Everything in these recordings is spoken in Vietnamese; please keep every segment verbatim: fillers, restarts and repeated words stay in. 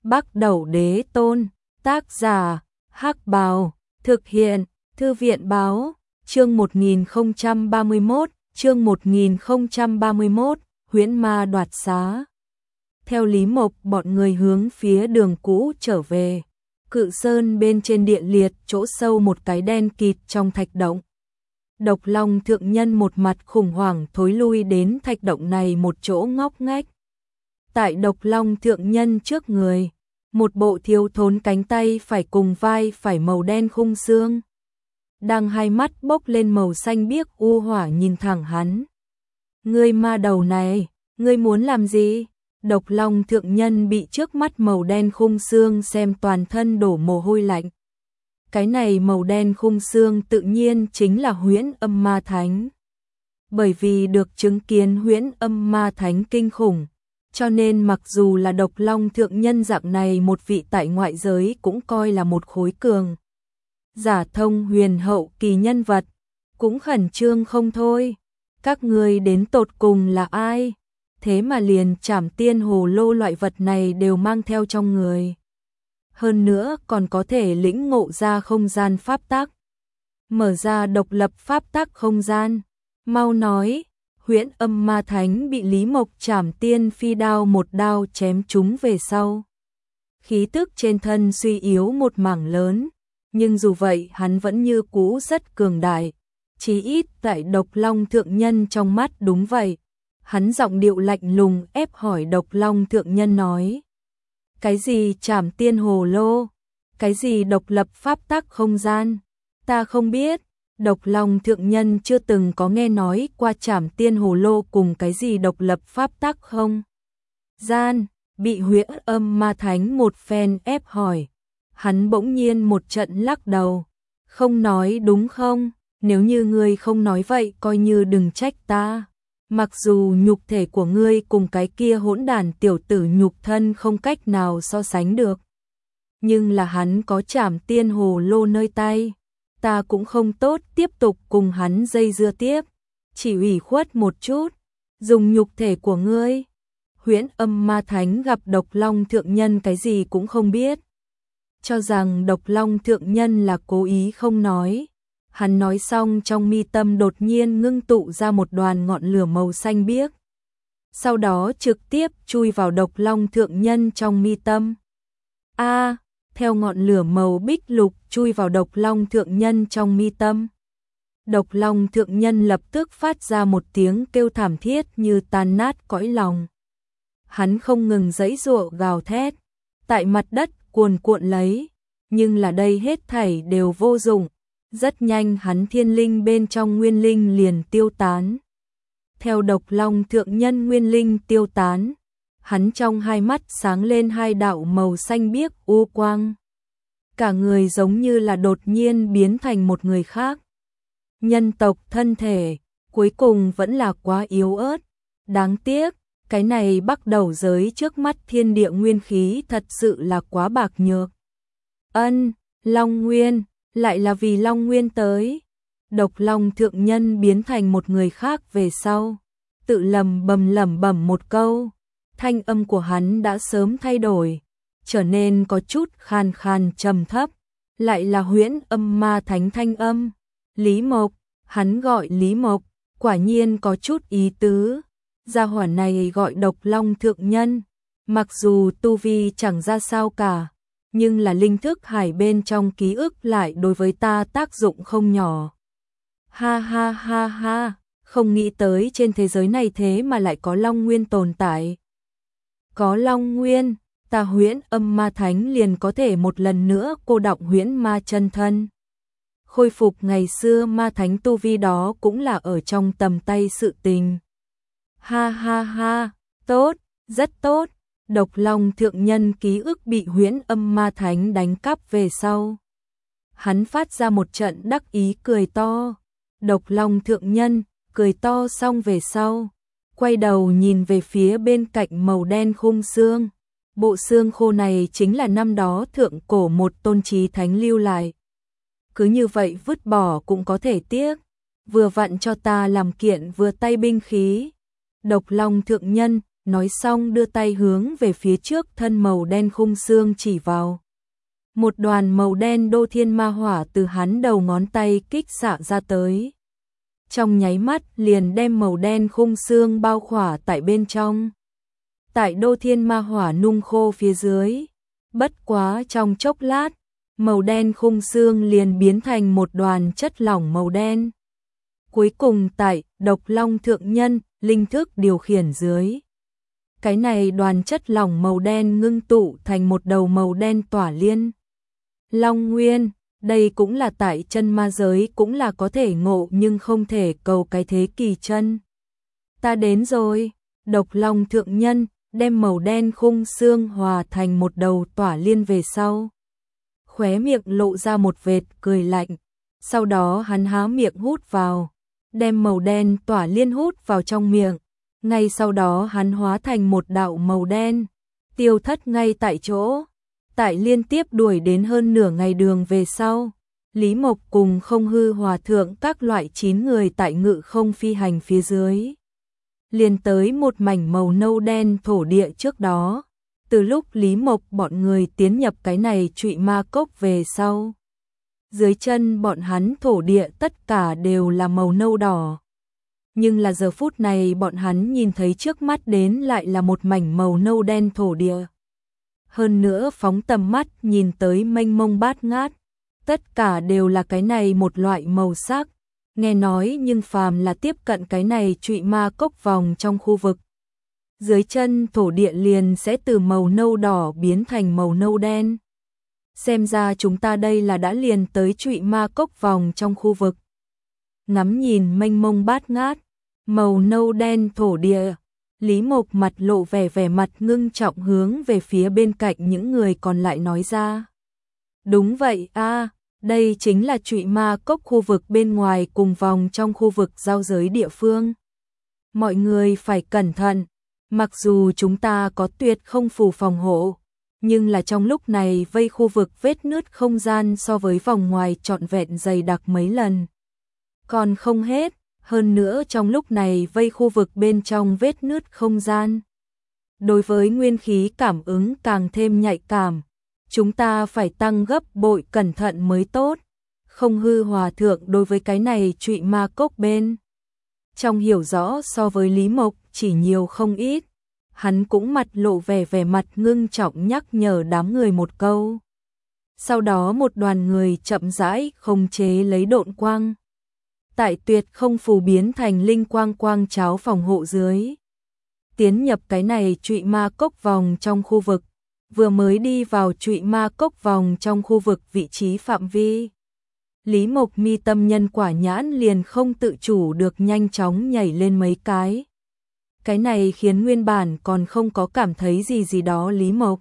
Bắc Đẩu Đế Tôn, tác giả, Hắc Bào, thực hiện, Thư viện Báo, chương một nghìn không trăm ba mươi mốt, chương một nghìn không trăm ba mươi mốt, Huyễn Ma Đoạt Xá. Theo Lý Mộc, bọn người hướng phía đường cũ trở về. Cự sơn bên trên địa liệt, chỗ sâu một cái đen kịt trong thạch động. Độc Long thượng nhân một mặt khủng hoảng thối lui đến thạch động này một chỗ ngóc ngách. Tại Độc Long thượng nhân trước người, một bộ thiếu thốn cánh tay phải cùng vai phải màu đen khung xương. Đang hai mắt bốc lên màu xanh biếc u hỏa nhìn thẳng hắn. Ngươi ma đầu này, ngươi muốn làm gì? Độc Long thượng nhân bị trước mắt màu đen khung xương xem toàn thân đổ mồ hôi lạnh. Cái này màu đen khung xương tự nhiên chính là Huyễn Âm Ma Thánh. Bởi vì được chứng kiến Huyễn Âm Ma Thánh kinh khủng, cho nên mặc dù là Độc Long thượng nhân dạng này một vị tại ngoại giới cũng coi là một khối cường giả thông huyền hậu kỳ nhân vật, cũng khẩn trương không thôi. Các ngươi đến tột cùng là ai? Thế mà liền Trảm Tiên Hồ Lô loại vật này đều mang theo trong người. Hơn nữa còn có thể lĩnh ngộ ra không gian pháp tắc. Mở ra độc lập pháp tắc không gian. Mau nói, Huyễn Âm Ma Thánh bị Lý Mộc Trảm Tiên phi đao một đao chém trúng về sau. Khí tức trên thân suy yếu một mảng lớn, nhưng dù vậy hắn vẫn như cũ rất cường đại. Chí ít tại Độc Long thượng nhân trong mắt đúng vậy. Hắn giọng điệu lạnh lùng ép hỏi Độc Long thượng nhân nói. Cái gì Trảm Tiên Hồ Lô? Cái gì độc lập pháp tắc không gian? Ta không biết. Độc Long thượng nhân chưa từng có nghe nói qua Trảm Tiên Hồ Lô cùng cái gì độc lập pháp tắc không gian. Bị Huyễn Âm Ma Thánh một phen ép hỏi. Hắn bỗng nhiên một trận lắc đầu. Không nói đúng không? Nếu như ngươi không nói vậy coi như đừng trách ta. Mặc dù nhục thể của ngươi cùng cái kia hỗn đản tiểu tử nhục thân không cách nào so sánh được, nhưng là hắn có Trảm Tiên Hồ Lô nơi tay, ta cũng không tốt tiếp tục cùng hắn dây dưa tiếp, chỉ ủy khuất một chút, dùng nhục thể của ngươi. Huyễn Âm Ma Thánh gặp Độc Long thượng nhân cái gì cũng không biết, cho rằng Độc Long thượng nhân là cố ý không nói. Hắn nói xong trong mi tâm đột nhiên ngưng tụ ra một đoàn ngọn lửa màu xanh biếc. Sau đó trực tiếp chui vào Độc Long thượng nhân trong mi tâm. A, à, theo ngọn lửa màu bích lục chui vào Độc Long thượng nhân trong mi tâm. Độc Long thượng nhân lập tức phát ra một tiếng kêu thảm thiết như tan nát cõi lòng. Hắn không ngừng giãy giụa gào thét, tại mặt đất cuồn cuộn lấy, nhưng là đây hết thảy đều vô dụng. Rất nhanh hắn thiên linh bên trong nguyên linh liền tiêu tán. Theo Độc Long thượng nhân nguyên linh tiêu tán, hắn trong hai mắt sáng lên hai đạo màu xanh biếc u quang. Cả người giống như là đột nhiên biến thành một người khác. Nhân tộc thân thể, cuối cùng vẫn là quá yếu ớt. Đáng tiếc, cái này Bắc Đẩu giới trước mắt thiên địa nguyên khí thật sự là quá bạc nhược. Ân, Long Nguyên. Lại là vì Long Nguyên tới. Độc Long thượng nhân biến thành một người khác về sau, tự lầm bầm lẩm bẩm một câu. Thanh âm của hắn đã sớm thay đổi, trở nên có chút khan khan trầm thấp. Lại là Huyễn Âm Ma Thánh thanh âm. Lý Mộc, hắn gọi Lý Mộc, quả nhiên có chút ý tứ. Gia hỏa này gọi Độc Long thượng nhân, mặc dù tu vi chẳng ra sao cả, nhưng là linh thức hải bên trong ký ức lại đối với ta tác dụng không nhỏ. Ha ha ha ha, không nghĩ tới trên thế giới này thế mà lại có Long Nguyên tồn tại. Có Long Nguyên, ta Huyễn Âm Ma Thánh liền có thể một lần nữa cô đọng huyễn ma chân thân. Khôi phục ngày xưa ma thánh tu vi đó cũng là ở trong tầm tay sự tình. Ha ha ha, tốt, rất tốt. Độc Long thượng nhân ký ức bị Huyễn Âm Ma Thánh đánh cắp về sau. Hắn phát ra một trận đắc ý cười to. Độc Long thượng nhân cười to xong về sau, quay đầu nhìn về phía bên cạnh màu đen khung xương. Bộ xương khô này chính là năm đó thượng cổ một tôn trí thánh lưu lại. Cứ như vậy vứt bỏ cũng có thể tiếc, vừa vặn cho ta làm kiện vừa tay binh khí. Độc Long thượng nhân nói xong đưa tay hướng về phía trước thân màu đen khung xương chỉ vào. Một đoàn màu đen đô thiên ma hỏa từ hắn đầu ngón tay kích xạ ra tới. Trong nháy mắt liền đem màu đen khung xương bao khỏa tại bên trong. Tại đô thiên ma hỏa nung khô phía dưới, bất quá trong chốc lát, màu đen khung xương liền biến thành một đoàn chất lỏng màu đen. Cuối cùng tại Độc Long thượng nhân, linh thức điều khiển dưới. Cái này đoàn chất lỏng màu đen ngưng tụ thành một đầu màu đen tỏa liên. Long nguyên, đây cũng là tại chân ma giới cũng là có thể ngộ nhưng không thể cầu cái thế kỳ chân. Ta đến rồi, Độc Long thượng nhân, đem màu đen khung xương hòa thành một đầu tỏa liên về sau. Khóe miệng lộ ra một vệt cười lạnh, sau đó hắn há miệng hút vào, đem màu đen tỏa liên hút vào trong miệng, ngay sau đó hắn hóa thành một đạo màu đen, tiêu thất ngay tại chỗ. Tại liên tiếp đuổi đến hơn nửa ngày đường về sau, Lý Mộc cùng Không Hư Hòa thượng các loại chín người tại ngự không phi hành phía dưới. Liền tới một mảnh màu nâu đen thổ địa trước đó, từ lúc Lý Mộc bọn người tiến nhập cái này trụy ma cốc về sau. Dưới chân bọn hắn thổ địa tất cả đều là màu nâu đỏ. Nhưng là giờ phút này bọn hắn nhìn thấy trước mắt đến lại là một mảnh màu nâu đen thổ địa. Hơn nữa phóng tầm mắt nhìn tới mênh mông bát ngát, tất cả đều là cái này một loại màu sắc. Nghe nói nhưng phàm là tiếp cận cái này trụy ma cốc vòng trong khu vực. Dưới chân thổ địa liền sẽ từ màu nâu đỏ biến thành màu nâu đen. Xem ra chúng ta đây là đã liền tới trụy ma cốc vòng trong khu vực. Ngắm nhìn mênh mông bát ngát, màu nâu đen thổ địa, Lý Mộc mặt lộ vẻ vẻ mặt ngưng trọng hướng về phía bên cạnh những người còn lại nói ra. Đúng vậy a, đây chính là trụy ma cốc khu vực bên ngoài cùng vòng trong khu vực giao giới địa phương. Mọi người phải cẩn thận, mặc dù chúng ta có tuyệt không phù phòng hộ, nhưng là trong lúc này vây khu vực vết nứt không gian so với vòng ngoài trọn vẹn dày đặc mấy lần. Còn không hết, hơn nữa trong lúc này vây khu vực bên trong vết nứt không gian. Đối với nguyên khí cảm ứng càng thêm nhạy cảm, chúng ta phải tăng gấp bội cẩn thận mới tốt. Không Hư Hòa thượng đối với cái này trụy ma cốc bên trong hiểu rõ so với Lý Mộc chỉ nhiều không ít. Hắn cũng mặt lộ vẻ vẻ mặt ngưng trọng nhắc nhở đám người một câu. Sau đó một đoàn người chậm rãi khống chế lấy độn quang. Tại tuyệt không phù biến thành linh quang quang cháo phòng hộ dưới. Tiến nhập cái này trụy ma cốc vòng trong khu vực. Vừa mới đi vào trụy ma cốc vòng trong khu vực vị trí phạm vi. Lý Mộc mi tâm nhân quả nhãn liền không tự chủ được nhanh chóng nhảy lên mấy cái. Cái này khiến nguyên bản còn không có cảm thấy gì gì đó Lý Mộc.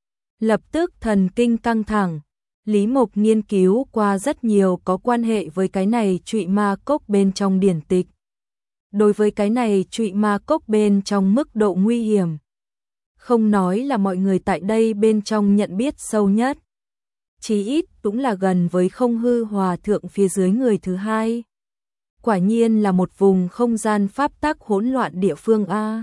Lập tức thần kinh căng thẳng. Lý Mộc nghiên cứu qua rất nhiều có quan hệ với cái này trụy ma cốc bên trong điển tịch. Đối với cái này trụy ma cốc bên trong mức độ nguy hiểm. Không nói là mọi người tại đây bên trong nhận biết sâu nhất. Chí ít cũng là gần với Không Hư Hòa thượng phía dưới người thứ hai. Quả nhiên là một vùng không gian pháp tắc hỗn loạn địa phương a.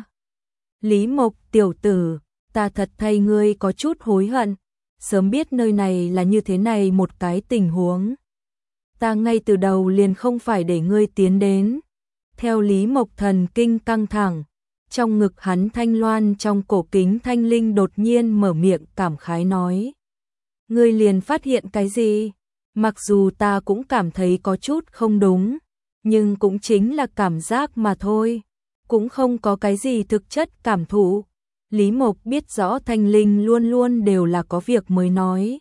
Lý Mộc tiểu tử, ta thật thay ngươi có chút hối hận. Sớm biết nơi này là như thế này một cái tình huống. Ta ngay từ đầu liền không phải để ngươi tiến đến. Theo Lý Mộc thần kinh căng thẳng, trong ngực hắn thanh loan trong cổ kính thanh linh đột nhiên mở miệng cảm khái nói. Ngươi liền phát hiện cái gì? Mặc dù ta cũng cảm thấy có chút không đúng, nhưng cũng chính là cảm giác mà thôi. Cũng không có cái gì thực chất cảm thụ. Lý Mộc biết rõ thanh linh luôn luôn đều là có việc mới nói.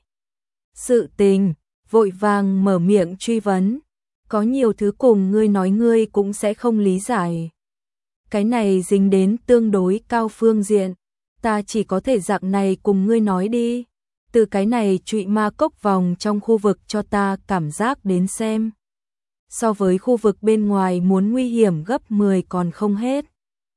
Sự tình, vội vàng mở miệng truy vấn. Có nhiều thứ cùng ngươi nói ngươi cũng sẽ không lý giải. Cái này dính đến tương đối cao phương diện. Ta chỉ có thể dạng này cùng ngươi nói đi. Từ cái này trụy ma cốc vòng trong khu vực cho ta cảm giác đến xem. So với khu vực bên ngoài muốn nguy hiểm gấp mười còn không hết.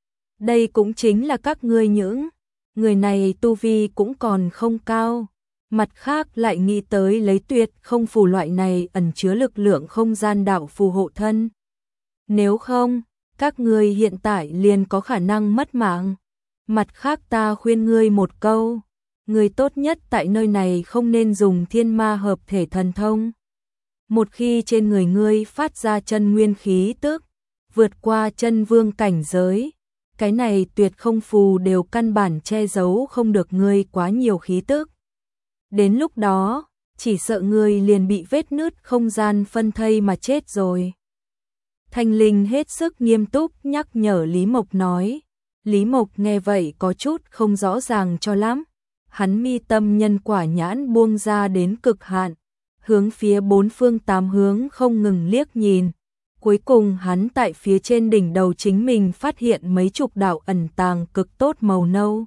Đây cũng chính là các ngươi những người này tu vi cũng còn không cao. Mặt khác lại nghĩ tới lấy tuyệt không phù loại này ẩn chứa lực lượng không gian đạo phù hộ thân. Nếu không, các ngươi hiện tại liền có khả năng mất mạng. Mặt khác ta khuyên ngươi một câu, ngươi tốt nhất tại nơi này không nên dùng thiên ma hợp thể thần thông. Một khi trên người ngươi phát ra chân nguyên khí tức, vượt qua chân vương cảnh giới, cái này tuyệt không phù đều căn bản che giấu không được ngươi quá nhiều khí tức. Đến lúc đó, chỉ sợ ngươi liền bị vết nứt không gian phân thây mà chết rồi. Thanh Linh hết sức nghiêm túc nhắc nhở Lý Mộc nói. Lý Mộc nghe vậy có chút không rõ ràng cho lắm. Hắn mi tâm nhân quả nhãn buông ra đến cực hạn, hướng phía bốn phương tám hướng không ngừng liếc nhìn. Cuối cùng hắn tại phía trên đỉnh đầu chính mình phát hiện mấy chục đạo ẩn tàng cực tốt màu nâu.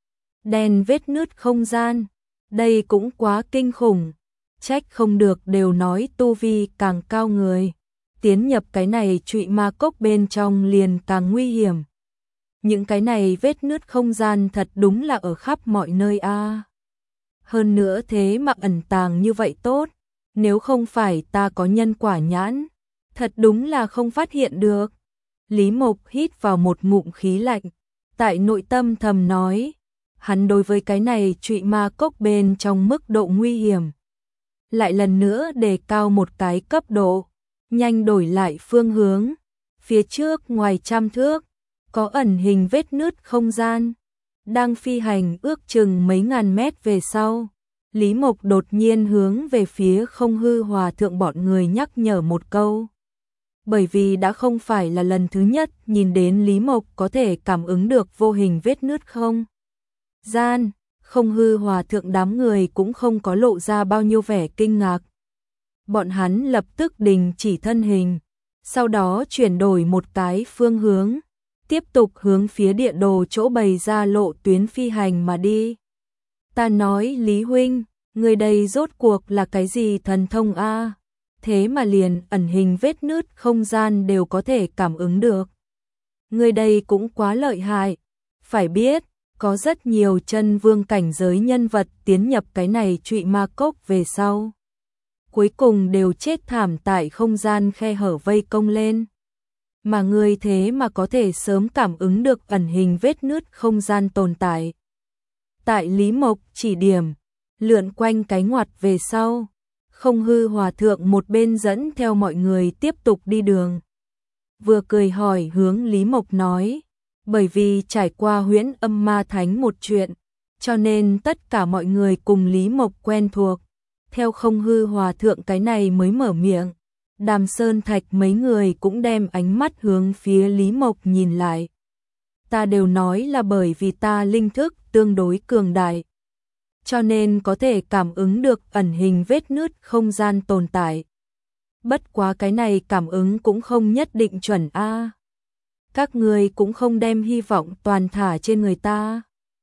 Đen vết nứt không gian. Đây cũng quá kinh khủng. Trách không được đều nói tu vi càng cao người. Tiến nhập cái này trụy ma cốc bên trong liền càng nguy hiểm. Những cái này vết nứt không gian thật đúng là ở khắp mọi nơi a. À. Hơn nữa thế mà ẩn tàng như vậy tốt. Nếu không phải ta có nhân quả nhãn, thật đúng là không phát hiện được. Lý Mộc hít vào một ngụm khí lạnh, tại nội tâm thầm nói, hắn đối với cái này trụy ma cốc bên trong mức độ nguy hiểm. Lại lần nữa đề cao một cái cấp độ, nhanh đổi lại phương hướng. Phía trước ngoài trăm thước, có ẩn hình vết nứt không gian. Đang phi hành ước chừng mấy ngàn mét về sau. Lý Mộc đột nhiên hướng về phía Không Hư Hòa Thượng bọn người nhắc nhở một câu. Bởi vì đã không phải là lần thứ nhất nhìn đến Lý Mộc có thể cảm ứng được vô hình vết nứt không gian. Không Hư Hòa Thượng đám người cũng không có lộ ra bao nhiêu vẻ kinh ngạc. Bọn hắn lập tức đình chỉ thân hình, sau đó chuyển đổi một cái phương hướng, tiếp tục hướng phía địa đồ chỗ bày ra lộ tuyến phi hành mà đi. Ta nói Lý huynh, người đây rốt cuộc là cái gì thần thông a? Thế mà liền ẩn hình vết nứt không gian đều có thể cảm ứng được. Người đây cũng quá lợi hại. Phải biết, có rất nhiều chân vương cảnh giới nhân vật tiến nhập cái này trụy ma cốc về sau. Cuối cùng đều chết thảm tại không gian khe hở vây công lên. Mà người thế mà có thể sớm cảm ứng được ẩn hình vết nứt không gian tồn tại. Tại Lý Mộc chỉ điểm, lượn quanh cái ngoặt về sau, Không Hư Hòa Thượng một bên dẫn theo mọi người tiếp tục đi đường. Vừa cười hỏi hướng Lý Mộc nói, bởi vì trải qua Huyễn Âm Ma Thánh một chuyện, cho nên tất cả mọi người cùng Lý Mộc quen thuộc. Theo Không Hư Hòa Thượng cái này mới mở miệng, Đàm Sơn Thạch mấy người cũng đem ánh mắt hướng phía Lý Mộc nhìn lại. Ta đều nói là bởi vì ta linh thức tương đối cường đại, cho nên có thể cảm ứng được ẩn hình vết nứt không gian tồn tại. Bất quá cái này cảm ứng cũng không nhất định chuẩn a. À. Các người cũng không đem hy vọng toàn thả trên người ta.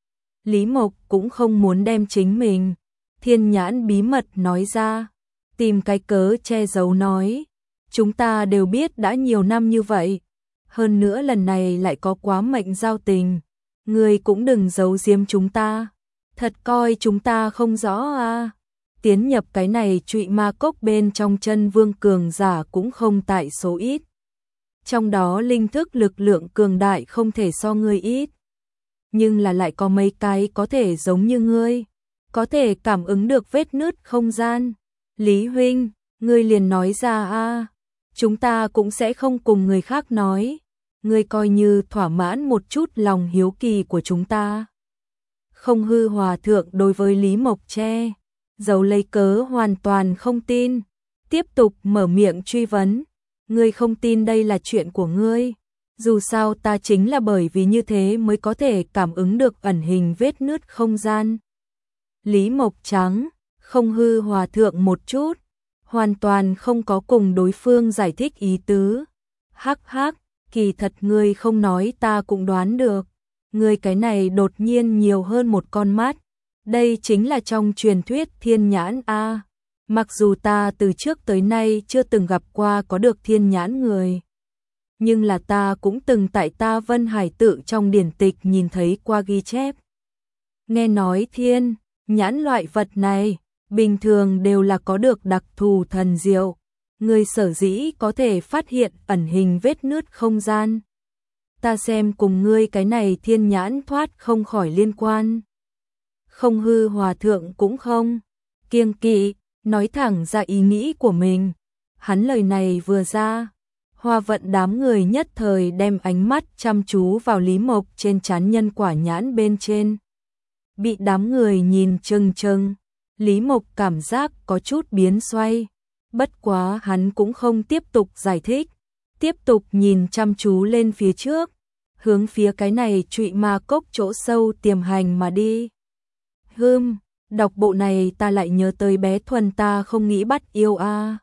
Lý Mộc cũng không muốn đem chính mình thiên nhãn bí mật nói ra, tìm cái cớ che giấu nói, chúng ta đều biết đã nhiều năm như vậy, hơn nữa lần này lại có quá mệnh giao tình, người cũng đừng giấu giếm chúng ta, thật coi chúng ta không rõ à. Tiến nhập cái này trụy ma cốc bên trong chân vương cường giả cũng không tại số ít. Trong đó linh thức lực lượng cường đại không thể so ngươi ít. Nhưng là lại có mấy cái có thể giống như ngươi, có thể cảm ứng được vết nứt không gian. Lý huynh, ngươi liền nói ra a, chúng ta cũng sẽ không cùng người khác nói. Ngươi coi như thỏa mãn một chút lòng hiếu kỳ của chúng ta. Không Hư Hòa Thượng đối với Lý Mộc che giấu lấy cớ hoàn toàn không tin, tiếp tục mở miệng truy vấn. Ngươi không tin đây là chuyện của ngươi, dù sao ta chính là bởi vì như thế mới có thể cảm ứng được ẩn hình vết nứt không gian. Lý Mộc trắng, Không Hư Hòa Thượng một chút, hoàn toàn không có cùng đối phương giải thích ý tứ. Hắc hắc, kỳ thật ngươi không nói ta cũng đoán được, ngươi cái này đột nhiên nhiều hơn một con mắt. Đây chính là trong truyền thuyết thiên nhãn a. Mặc dù ta từ trước tới nay chưa từng gặp qua có được thiên nhãn người, nhưng là ta cũng từng tại ta Vân Hải tự trong điển tịch nhìn thấy qua ghi chép. Nghe nói thiên nhãn loại vật này bình thường đều là có được đặc thù thần diệu, người sở dĩ có thể phát hiện ẩn hình vết nứt không gian. ta xem cùng ngươi cái này thiên nhãn thoát không khỏi liên quan. Không hư hòa thượng cũng không kiêng kỵ, nói thẳng ra ý nghĩ của mình. Hắn lời này vừa ra, Hoa Vận đám người nhất thời đem ánh mắt chăm chú vào Lý Mộc trên trán nhân quả nhãn bên trên. Bị đám người nhìn chừng chừng, Lý Mộc cảm giác có chút biến xoay. Bất quá hắn cũng không tiếp tục giải thích, tiếp tục nhìn chăm chú lên phía trước, hướng phía cái này trụy ma cốc chỗ sâu tiềm hành mà đi. Hừm, đọc bộ này ta lại nhớ tới bé Thuần ta không nghĩ bắt yêu a. À.